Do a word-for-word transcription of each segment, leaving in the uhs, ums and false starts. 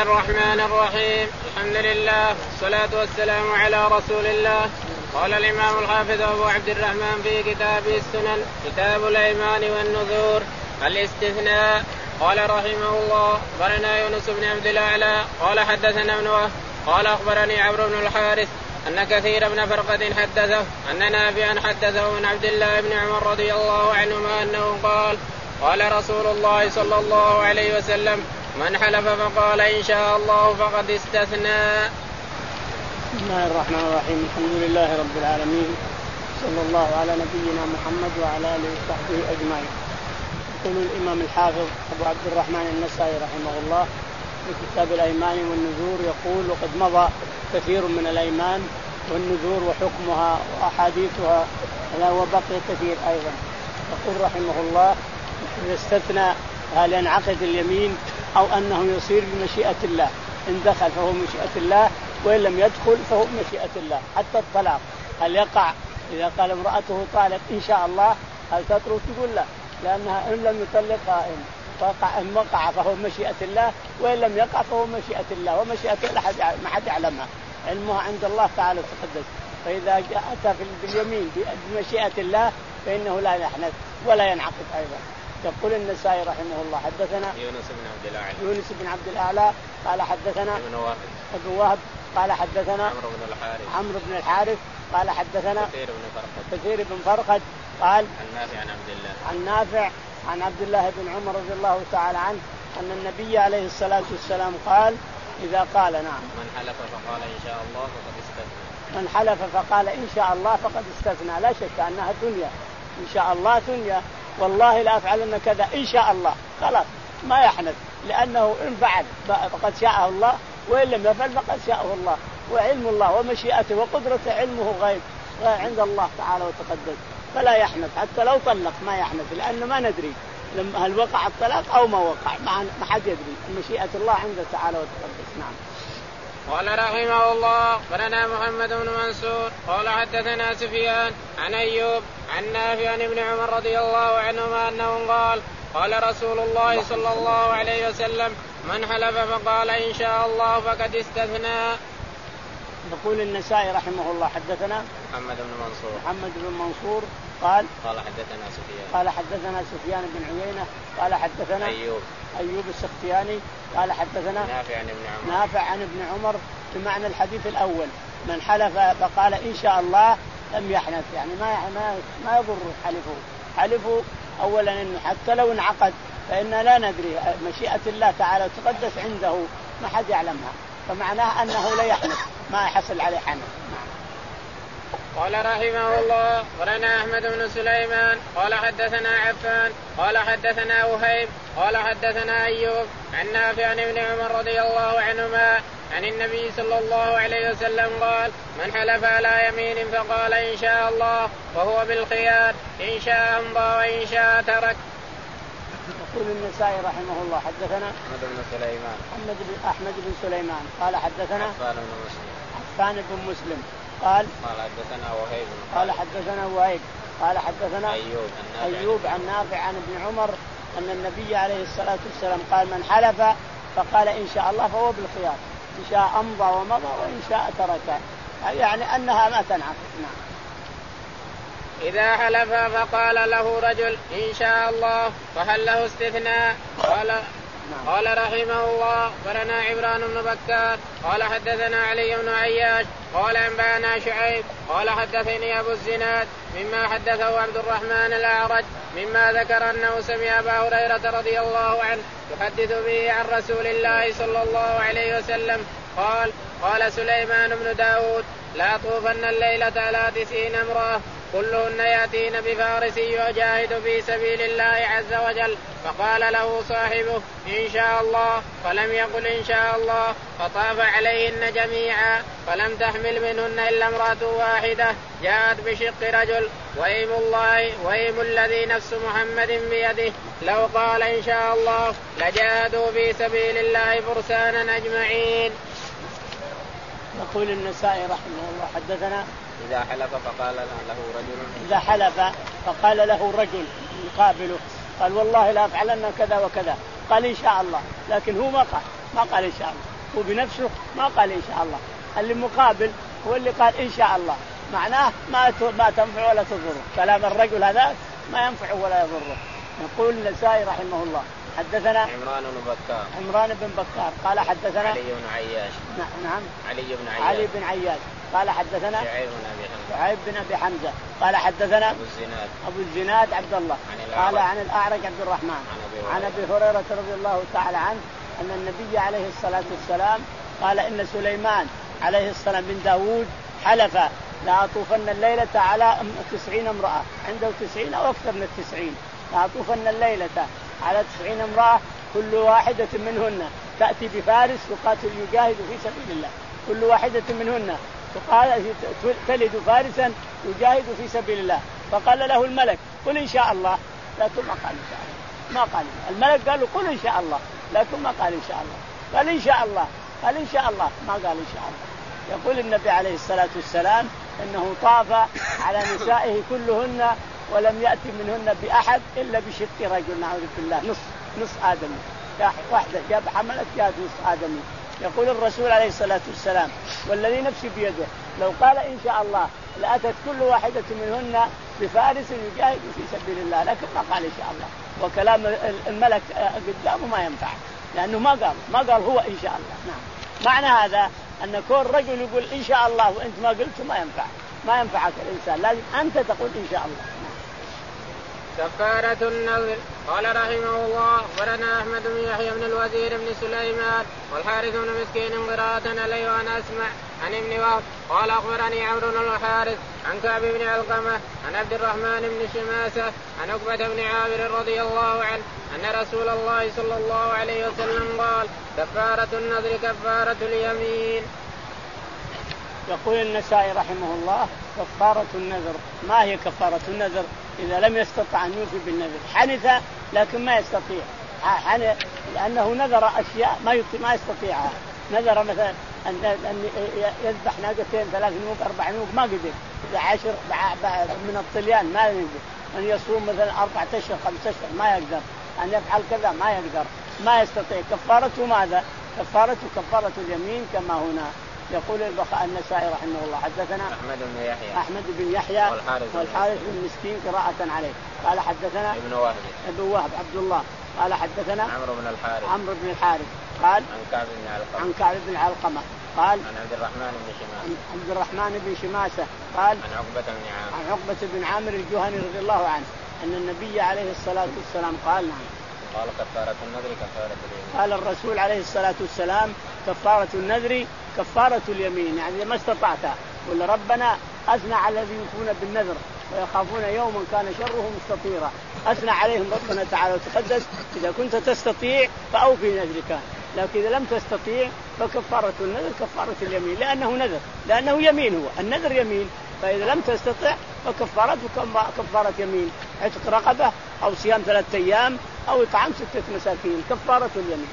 الرحمن الرحيم. الحمد لله والصلاة والسلام على رسول الله. قال الإمام الحافظ أبو عبد الرحمن في كتابه السنن كتاب الأيمان والنذور الاستثناء. قال رحمه الله أخبرنا يونس بن عبد الأعلى قال حدثنا ابن وهب قال أخبرني عمرو بن الحارث أن كثير بن فرقد حدثه أن نافعا حدثه من عبد الله بن عمر رضي الله عنهما أنه قال قال رسول الله صلى الله عليه وسلم من حلف فقال إن شاء الله فقد استثنى. بسم الله الرحمن الرحيم. الحمد لله رب العالمين صلى الله على نبينا محمد وعلى آله وصحبه أجمعين. يقول الإمام الحافظ أبو عبد الرحمن النسائي رحمه الله في كتاب الأيمان والنذور يقول وقد مضى كثير من الأيمان والنذور وحكمها وأحاديثها وبقي كثير أيضا. يقول رحمه الله إذا استثنى هل ينعقد اليمين أو أنه يصير بمشيئة الله، إن دخل فهو مشيئة الله وإن لم يدخل فهو مشيئة الله. حتى الطلاق هل يقع إذا قال امرأته طالق إن شاء الله هل تترك؟ تقول لا، لأنها إن لم يطلقها إن وقع إن وقع فهو مشيئة الله وإن لم يقع فهو مشيئة الله، ومشيئة الله ما حد يعلمها، علمها عند الله تعالى وتقدس. فإذا أتى باليمين بمشيئة الله فإنه لا يحنث ولا ينعقد أيضا. يقول النسائي رحمه الله حدثنا يونس بن عبد الأعلى يونس بن عبد الأعلى قال حدثنا ابن وهب ابن وهب قال حدثنا عمرو بن الحارث عمرو بن الحارث قال حدثنا كثير بن فرقد كثير بن فرقد قال عن نافع عن عبد الله عن نافع عن عبد الله بن عمر رضي الله تعالى عنه أن النبي عليه الصلاة والسلام قال إذا قال نعم من حلف فقال إن شاء الله فقد استثنى. من حلف فقال إن شاء الله فقد استثنى، لا شك أنها دنيا، إن شاء الله دنيا، والله لا أفعلن كذا إن شاء الله، خلاص ما يحنث، لأنه إن فعل فقد شاءه الله وإن لم يفعل فقد شاءه الله، وعلم الله ومشيئته وقدرته علمه غيب عند الله تعالى وتقدس، فلا يحنث حتى لو طلق ما يحنث، لأنه ما ندري هل وقع الطلاق أو ما وقع، ما حد يدري، مشيئة الله عنده تعالى وتقدس. نعم. قال رحمه الله قالنا محمد بن منصور قال حدثنا سفيان عن أيوب عن نافع عن ابن عمر رضي الله عنهما أنه قال قال رسول الله صلى الله عليه وسلم من حلف فقال إن شاء الله فقد استثنى. يقول النسائي رحمه الله حدثنا محمد بن منصور محمد بن منصور قال قال حدثنا سفيان قال حدثنا سفيان بن عيينة قال حدثنا أيوب أيوب السختياني قال حدثنا نافع عن ابن عمر نافع عن ابن عمر بمعنى الحديث الأول، من حلف فقال إن شاء الله لم يحنث، يعني ما ما ما يضر حلفه حلفه أولا إنه حتى لو انعقد فإننا لا ندري، مشيئة الله تعالى تقدس عنده ما حد يعلمها، فمعناه أنه لا يحنث ما يحصل عليه حنث. قال رحمه الله قرنا أحمد بن سليمان قال حدثنا عفان قال حدثنا وهيب قال حدثنا أيوب عن نافع عن ابن عمر رضي الله عنهما عن النبي صلى الله عليه وسلم قال من حلف على يمين فقال إن شاء الله وهو بالخيار إن شاء أمضى وإن شاء ترك. يقول النسائي رحمه الله حدثنا أحمد بن سليمان أحمد بن أحمد بن سليمان قال حدثنا عفان بن مسلم عفان بن مسلم قال قال حدثنا وهيب قال حدثنا وهيب قال حدثنا أيوب عن أيوب عن نافع عن ابن عمر أن النبي عليه الصلاة والسلام قال من حلف فقال إن شاء الله فهو بالخيار، إن شاء أمضى ومضى وإن شاء ترك، يعني أنها ما تنعقد. نعم. إذا حلف فقال له رجل إن شاء الله فهل له استثناء؟ قال نعم. قال رحمه الله قرنا عمران بن بكار قال حدثنا علي بن عياش قال أنبانا شعيب قال حدثني أبو الزناد مما حدثه عبد الرحمن الأعرج مما ذكر أنه سمع أبا هريرة رضي الله عنه يحدث به عن رسول الله صلى الله عليه وسلم قال قال سليمان بن داود لا طوفن الليلة على تسعين امرأة كلهن يأتين بفارس يجاهد في سبيل الله عز وجل، فقال له صاحبه إن شاء الله فلم يقل إن شاء الله، فطاف عليهن جميعا فلم تحمل منهن إلا امرأة واحدة جاءت بشق رجل، وإيم الله وإيم الذي نفس محمد بيده لو قال إن شاء الله لجاهدوا في سبيل الله فرسانا أجمعين. يقول النسائي رحمه الله حدثنا إذا حلف فقال له رجل إذا حلف فقال له رجل يقابله قال والله لا أفعلن كذا وكذا، قال إن شاء الله، لكن هو ما قال ما قال إن شاء الله، هو بنفسه ما قال إن شاء الله، اللي مقابل هو اللي قال إن شاء الله، معناه ما ما تنفع ولا تضره. كلام الرجل هذا ما ينفع ولا يضره. يقول النسائي رحمه الله حدثنا عمران بن بكار عمران بن بكار قال حدثنا علي بن عياش نعم علي بن عياش علي بن عياش قال حدثنا شعيب بن أبي حمزة شعيب بن أبي حمزة قال حدثنا أبو الزناد أبو الزناد عبد الله قال عن الأعرج عبد الرحمن عن أبي هريرة رضي الله تعالى عنه أن النبي عليه الصلاة والسلام قال إن سليمان عليه السلام بن داود حلف لأطوفن الليلة على تسعين امرأة، عنده تسعين أو أكثر من التسعين، لأطوفن الليلة على تسعين امرأة كل واحدة منهن تأتي بفارس يقاتل يجاهد في سبيل الله، كل واحدة منهن تلد فارسا يجاهد في سبيل الله. فقال له الملك قل إن شاء الله، لكن ما قال إن شاء الله، ما قال الملك قال له قل إن شاء الله، لكن ما قال إن شاء الله، قال إن شاء الله، قال إن شاء الله، ما قال إن شاء الله. يقول النبي عليه الصلاة والسلام إنه طاف على نسائه كلهن ولم يأتي منهن بأحد إلا بشق رجل، نعوذ بالله، نص نص آدمي، واحدة جاب حملت جاد نص آدمي. يقول الرسول عليه الصلاة والسلام والذي نفسي بيده لو قال إن شاء الله لأتت كل واحدة منهن بفارس يجاهد في سبيل الله، لكن ما قال إن شاء الله، وكلام الملك قدامه ما ينفع لأنه ما قال ما قال هو إن شاء الله. نعم، معنى هذا أن كل رجل يقول إن شاء الله وأنت ما قلت ما ينفع، ما ينفعك الإنسان، لازم أنت تقول إن شاء الله. كفارة النذر. قال رحمه الله ورنا أحمد بن يحيى بن الوزير بن سليمان والحارث بن مسكين قراءة عليه وأنا أسمع عن ابن وهب قال أخبرني عمرو بن الحارث عن كعب بن علقمة عن عبد الرحمن بن شماسة عن عقبة بن عامر رضي الله عنه أن رسول الله صلى الله عليه وسلم قال كفارة النذر كفارة اليمين. يقول النسائي رحمه الله كفارة النذر. ما هي كفارة النذر؟ إذا لم يستطع أن يوفي بالنذر، حنث لكن ما يستطيع، حنث لأنه نذر أشياء ما ما يستطيعها. نذر مثلا أن يذبح ناقتين ثلاث نوق أربع نوق ما قدر، إذا عشر من الطليان ما يقدر، أن يصوم مثلا أربعة أشهر خمسة أشهر ما يقدر، أن يفعل كذا ما يقدر، ما يستطيع. كفارته ماذا؟ كفارته كفارة اليمين كما هنا. يقول النسائي رحمه الله حدثنا أحمد بن يحيى أحمد بن يحيى والحارث, والحارث بن مسكين قراءة عليه قال حدثنا ابن وهب ابن وهب عبد الله قال حدثنا عمرو بن الحارث عمرو بن الحارث قال عن كعب بن علقمة عن كعب بن علقمة قال عن عبد الرحمن بن شماسة عبد الرحمن بن شماسة قال عن عقبة بن عامر عن عقبة بن عامر الجهني رضي الله عنه أن النبي عليه الصلاة والسلام قال نعم قال كفارة النذر كفارة اليمين. قال الرسول عليه الصلاة والسلام كفارة النذر كفارة اليمين، يعني ما استطعتها. ولا ربنا أثنى على الذين يوفون بالنذر ويخافون يوما كان شره مستطيرا، أثنى عليهم ربنا تعالى وتقدس إذا كنت تستطيع فأوفي نذرك، لكن إذا لم تستطيع فكفارة النذر كفارة اليمين، لأنه نذر، لأنه يمين، هو النذر يمين، فإذا لم تستطع فكفارته كفارة يمين، عتق رقبة أو صيام ثلاثة أيام أو إطعام ستة مساكين، كفارة اليمين.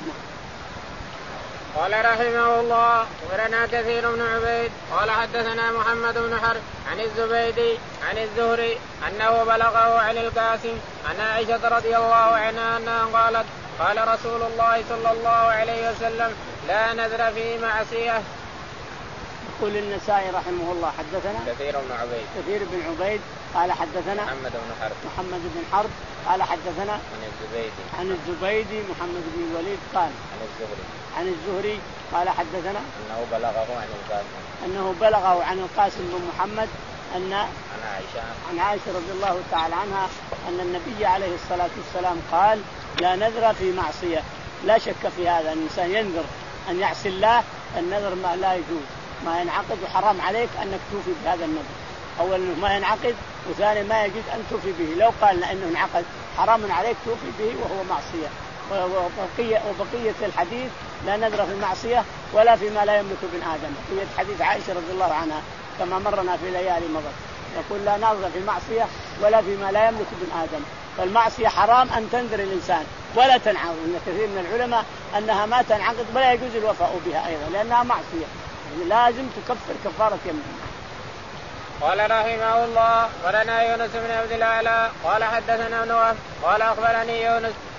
قال رحمه الله ورنا كثير بن عبيد قال حدثنا محمد بن حرب عن الزبيدي عن الزهري أنه بلغه عن القاسم عن عائشة رضي الله عنها أنها قالت قال رسول الله صلى الله عليه وسلم لا نذر في معصية. يقول النسائي رحمه الله حدثنا كثير بن عبيد كثير بن عبيد قال حدثنا محمد بن حرب محمد بن حرب قال حدثنا عن الزبيدي عن الزبيدي محمد بن الوليد قال عن الزهري عن الزهري قال حدثنا أنه بلغه عن القاسم أنه بلغه عن القاسم بن محمد أن عن عائشة عن عائشة رضي الله تعالى عنها أن النبي عليه الصلاة والسلام قال لا نذر في معصية. لا شك في هذا، الإنسان ينذر أن يعصي الله، النذر ما لا يجوز، ما ينعقد، وحرام عليك أنك توفي بهذا النذر. أولا ما ينعقد، وثاني ما يجوز أن توفي به. لو قال أنه انعقد حرام عليك توفي به وهو معصية. وبقية, وبقية الحديث لا نذر في المعصية ولا فيما لا يملك ابن آدم، بقية حديث عائشة رضي الله عنها كما مرنا في ليالي مضت، يقول لا نذر في المعصية ولا فيما لا يملك ابن آدم. فالمعصية حرام أن تنذر الإنسان ولا تنعقد، إن كثير من العلماء أنها ما تنعقد ولا يجوز الوفاء بها أيضا لأنها معصية، يعني لازم تكفر كفارة يمين. قال رحمه الله ولنا يونس بن عبد الأعلى قال حدثنا ابن وهب قال أخبرني يونس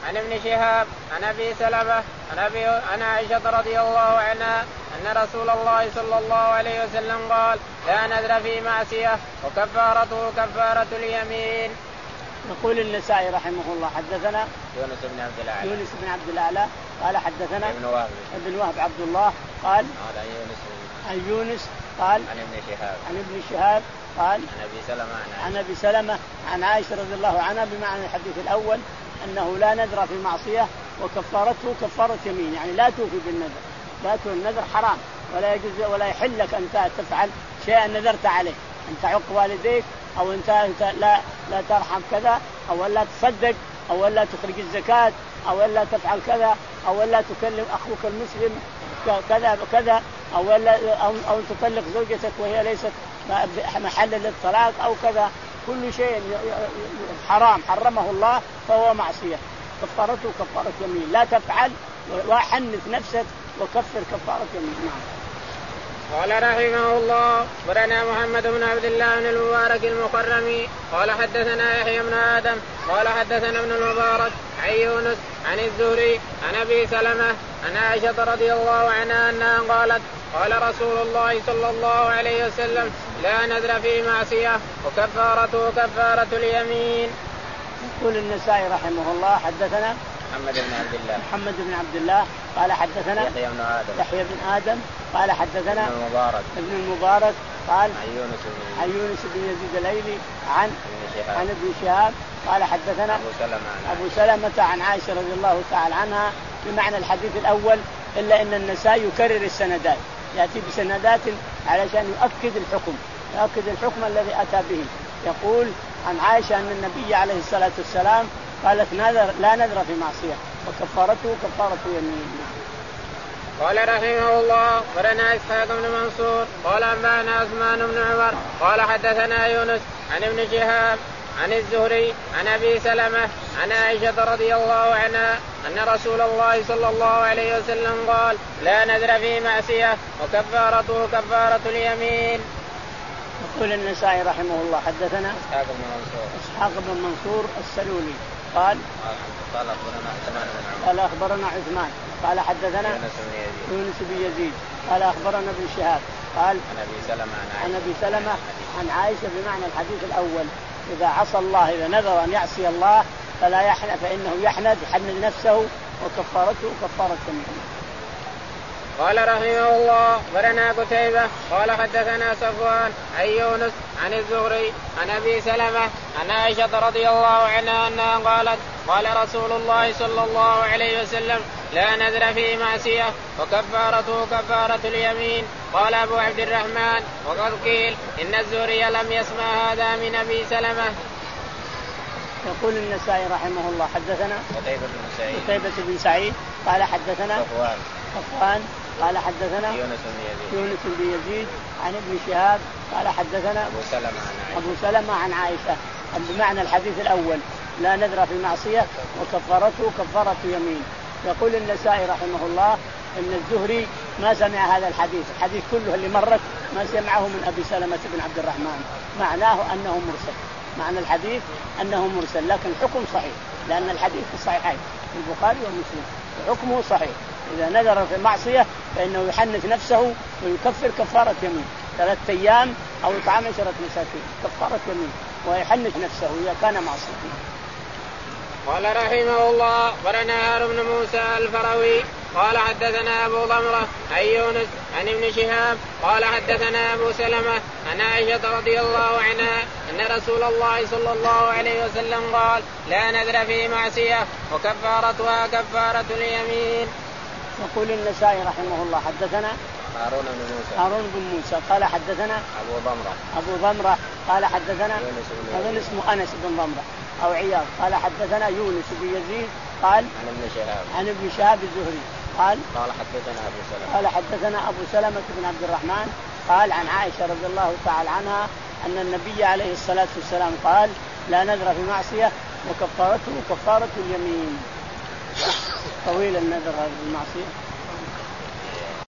عن ابن شهاب عن ابي سلمة عن ابي عن عائشة رضي الله عنها ان رسول الله صلى الله عليه وسلم قال لا نذر في معصية وكفارته كفارة اليمين. يقول النسائي رحمه الله حدثنا يونس بن عبد الأعلى يونس بن عبد الأعلى قال حدثنا ابن وهب ابن وهب عبد الله قال عن يونس عن يونس قال عن ابن شهاب عن ابن شهاب قال عن ابي سلمة عن ابي سلمة عن عائشة رضي الله عنها بمعنى الحديث الأول أنه لا نذر في معصية وكفارته كفارة يمين، يعني لا توفي بالنذر، لا توفي النذر حرام ولا يجوز ولا يحل لك أن تفعل شيئا نذرت عليه، أن تعق والديك أو أنت لا لا ترحم كذا أو لا تصدق أو لا تخرج الزكاة أو لا تفعل كذا أو لا تكلم أخوك المسلم كذا كذا أو لا أو, أو تطلق زوجتك وهي ليست محل للطلاق أو كذا، كل شيء حرام حرمه الله فهو معصية، كفارته كفارة يمين، لا تفعل وحنث نفسك وكفر كفارة يمين. نعم. قال رحمه الله برنا محمد بن عبد الله بن المبارك المخرمي قال حدثنا يحيى بن آدم قال حدثنا ابن المبارك عن يونس عن الزهري عن أبي سلمة عن عائشة رضي الله عنها أنها قالت قال رسول الله صلى الله عليه وسلم لا نذر في معصية وكفارته كفارة اليمين. يقول النسائي رحمه الله حدثنا محمد بن عبد الله محمد بن عبد الله قال حدثنا يحيى بن آدم يحيى بن آدم قال حدثنا ابن المبارك ابن المبارك قال عن يونس بن عن يونس بن يزيد الايلي عن ابن شهاب عن ابن شهاب قال حدثنا أبو سلمة أبو سلمة عن عائشة رضي الله تعالى عنها بمعنى الحديث الأول، إلا أن النسائي يكرر السندات، يأتي بسندات علشان يؤكد الحكم يؤكد الحكم الذي أتى به. يقول عن عائشة أن النبي عليه الصلاة والسلام قالت نذر لا نذر في معصية وكفارته كفارة يمين. قال رحمه الله ورنا إسحاق بن منصور قال أنبأنا عثمان بن عمر قال حدثنا يونس عن ابن شهاب عن الزهري عن أبي سلمة عن عائشة رضي الله عنها أن رسول الله صلى الله عليه وسلم قال لا نذر في معصية وكفارته كفارة اليمين. يقول النسائي رحمه الله حدثنا إسحاق بن منصور إسحاق بن منصور السلولي قال قال أخبرنا عثمان بن عمر قال أخبرنا عثمان قال حدثنا يونس بن يزيد قال أخبرنا ابن شهاب قال عن أبي سلمة عن أبي سلمة عن عائشة بمعنى الحديث الأول، إذا عصى الله إذا نذر أن يعصي الله فلا يحنث فإنه يحنث يحنث نفسه وكفارته كفارة يمين. قال رحمه الله ورنا قتيبة قال حدثنا صفوان عن يونس عن الزهري عن أبي سلمة عن عائشة رضي الله عنها أنها قالت قال رسول الله صلى الله عليه وسلم لا نذر في معصية وكفارته كفارة اليمين. قال أبو عبد الرحمن وقد قيل إن الزهري لم يسمع هذا من أبي سلمة. يقول النسائي رحمه الله حدثنا قتيبة بن سعيد قتيبة بن سعيد قال حدثنا صفوان صفوان قال حدثنا يونس بن يزيد يونس بن يزيد عن ابن شهاب قال حدثنا أبو سلمة عن عائشة أبو سلمة عن عائشة بمعنى الحديث الأول لا نذر في معصية وكفارته كفارة يمين. يقول النسائي رحمه الله إن الزهري ما سمع هذا الحديث، الحديث كله اللي مرت ما سمعه من أبي سلمة بن عبد الرحمن، معناه أنه مرسل، معنى الحديث أنه مرسل، لكن الحكم صحيح لأن الحديث في الصحيحين البخاري ومسلم وحكمه صحيح. إذا نذر في معصية فإنه يحنث نفسه ويكفر كفارة يمين ثلاثة أيام أو إطعام عشرة مساكين كفارة يمين ويحنث نفسه إذا كان معصية. قال رحمه الله ورنا هارون بن موسى الفروي قال حدثنا أبو ضمرة عن يونس عن ابن شهاب قال حدثنا أبو سلمة عن عائشة رضي الله عنها أن رسول الله صلى الله عليه وسلم قال لا نذر في معصية وكفارتها كفارة اليمين. يقول النسائي رحمه الله حدثنا هارون بن موسى هارون بن موسى قال حدثنا أبو ضمرة أبو ضمرة قال حدثنا هذا اسمه أنس بن ضمرة أو عياض قال حدثنا يونس بن يزيد قال عن ابن شهاب عن ابن شهاب الزهري قال قال حدثنا أبو سلمة قال حدثنا أبو سلمة بن عبد الرحمن قال عن عائشة رضي الله تعالى عنها أن النبي عليه الصلاة والسلام قال لا نذر في معصية وكفارته كفارة اليمين. طويل النذر في المعصية.